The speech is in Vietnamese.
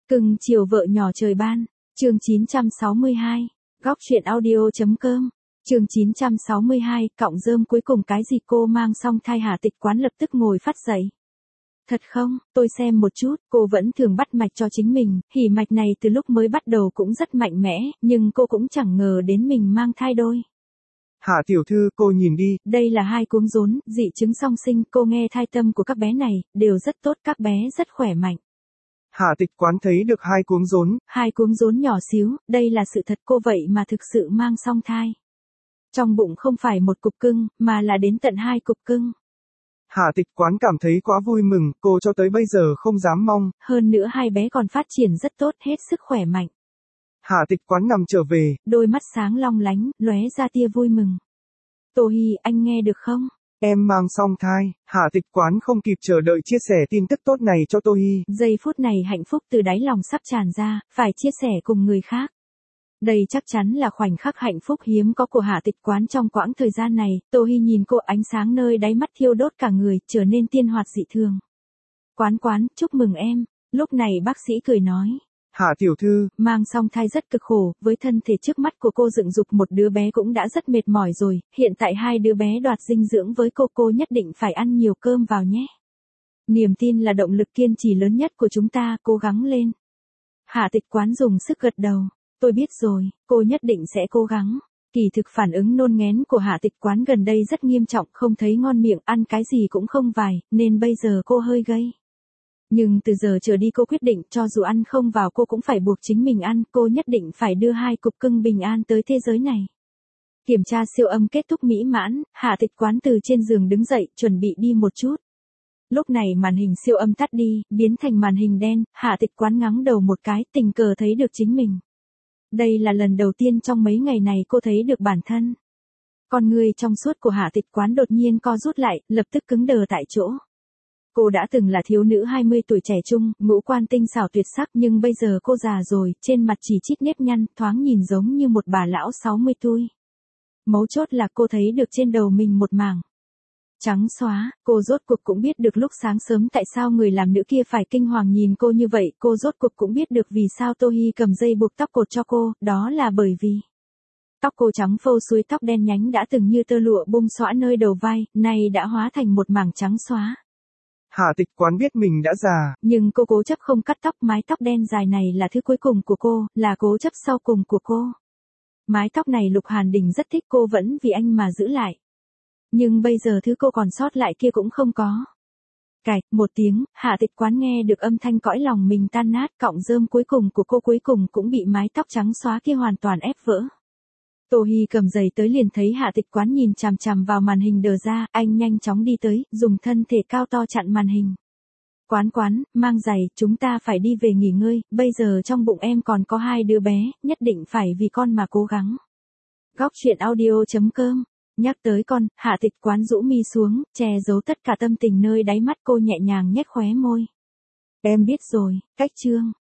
Cưng chiều vợ nhỏ trời ban, chương 962, góc truyện audio.com, chương 962, cọng rơm cuối cùng cái gì cô mang xong thai Hà Tịch Quán lập tức ngồi phát dậy. Thật không, tôi xem một chút, cô vẫn thường bắt mạch cho chính mình, hỉ mạch này từ lúc mới bắt đầu cũng rất mạnh mẽ, nhưng cô cũng chẳng ngờ đến mình mang thai đôi. Hạ tiểu thư, cô nhìn đi. Đây là hai cuống rốn, dị chứng song sinh, cô nghe thai tâm của các bé này, đều rất tốt, các bé rất khỏe mạnh. Hạ Tịch Quán thấy được hai cuống rốn. Hai cuống rốn nhỏ xíu, đây là sự thật, cô vậy mà thực sự mang song thai. Trong bụng không phải một cục cưng, mà là đến tận hai cục cưng. Hạ Tịch Quán cảm thấy quá vui mừng, cô cho tới bây giờ không dám mong. Hơn nữa hai bé còn phát triển rất tốt, hết sức khỏe mạnh. Hạ Tịch Quán nằm trở về. Đôi mắt sáng long lánh, lóe ra tia vui mừng. Tô Hi, anh nghe được không? Em mang song thai. Hạ Tịch Quán không kịp chờ đợi chia sẻ tin tức tốt này cho Tô Hi. Giây phút này hạnh phúc từ đáy lòng sắp tràn ra, phải chia sẻ cùng người khác. Đây chắc chắn là khoảnh khắc hạnh phúc hiếm có của Hạ Tịch Quán trong quãng thời gian này. Tô Hi nhìn cô, ánh sáng nơi đáy mắt thiêu đốt cả người, trở nên tiên hoạt dị thường. Quán, chúc mừng em. Lúc này bác sĩ cười nói. Hạ tiểu thư, mang song thai rất cực khổ, với thân thể trước mắt của cô dựng dục một đứa bé cũng đã rất mệt mỏi rồi, hiện tại hai đứa bé đoạt dinh dưỡng với cô nhất định phải ăn nhiều cơm vào nhé. Niềm tin là động lực kiên trì lớn nhất của chúng ta, cố gắng lên. Hạ Tịch Quán dùng sức gật đầu, tôi biết rồi, cô nhất định sẽ cố gắng. Kỳ thực phản ứng nôn nghén của Hạ Tịch Quán gần đây rất nghiêm trọng, không thấy ngon miệng, ăn cái gì cũng không vài, nên bây giờ cô hơi gây. Nhưng từ giờ trở đi cô quyết định cho dù ăn không vào cô cũng phải buộc chính mình ăn, cô nhất định phải đưa hai cục cưng bình an tới thế giới này. Kiểm tra siêu âm kết thúc mỹ mãn, Hạ Tịch Quán từ trên giường đứng dậy, chuẩn bị đi một chút. Lúc này màn hình siêu âm tắt đi, biến thành màn hình đen, Hạ Tịch Quán ngắng đầu một cái, tình cờ thấy được chính mình. Đây là lần đầu tiên trong mấy ngày này cô thấy được bản thân. Con người trong suốt của Hạ Tịch Quán đột nhiên co rút lại, lập tức cứng đờ tại chỗ. Cô đã từng là thiếu nữ 20 tuổi trẻ trung, ngũ quan tinh xảo tuyệt sắc, nhưng bây giờ cô già rồi, trên mặt chỉ chít nếp nhăn, thoáng nhìn giống như một bà lão 60 tuổi. Mấu chốt là cô thấy được trên đầu mình một mảng trắng xóa, cô rốt cuộc cũng biết được lúc sáng sớm tại sao người làm nữ kia phải kinh hoàng nhìn cô như vậy, cô rốt cuộc cũng biết được vì sao Tô Hi cầm dây buộc tóc cột cho cô, đó là bởi vì tóc cô trắng phau xuôi, tóc đen nhánh đã từng như tơ lụa bung xõa nơi đầu vai, nay đã hóa thành một mảng trắng xóa. Hạ Tịch Quán biết mình đã già. Nhưng cô cố chấp không cắt tóc, mái tóc đen dài này là thứ cuối cùng của cô, là cố chấp sau cùng của cô. Mái tóc này Lục Hàn Đình rất thích, cô vẫn vì anh mà giữ lại. Nhưng bây giờ thứ cô còn sót lại kia cũng không có. Cạch, một tiếng, Hạ Tịch Quán nghe được âm thanh cõi lòng mình tan nát, cọng rơm cuối cùng của cô cuối cùng cũng bị mái tóc trắng xóa kia hoàn toàn ép vỡ. Tô Hi cầm giày tới liền thấy Hạ Tịch Quán nhìn chằm chằm vào màn hình đờ ra, anh nhanh chóng đi tới, dùng thân thể cao to chặn màn hình. Quán, mang giày, chúng ta phải đi về nghỉ ngơi, bây giờ trong bụng em còn có hai đứa bé, nhất định phải vì con mà cố gắng. Góc truyện audio.com. Nhắc tới con, Hạ Tịch Quán rũ mi xuống, che giấu tất cả tâm tình nơi đáy mắt, cô nhẹ nhàng nhếch khóe môi. Em biết rồi, cách chương.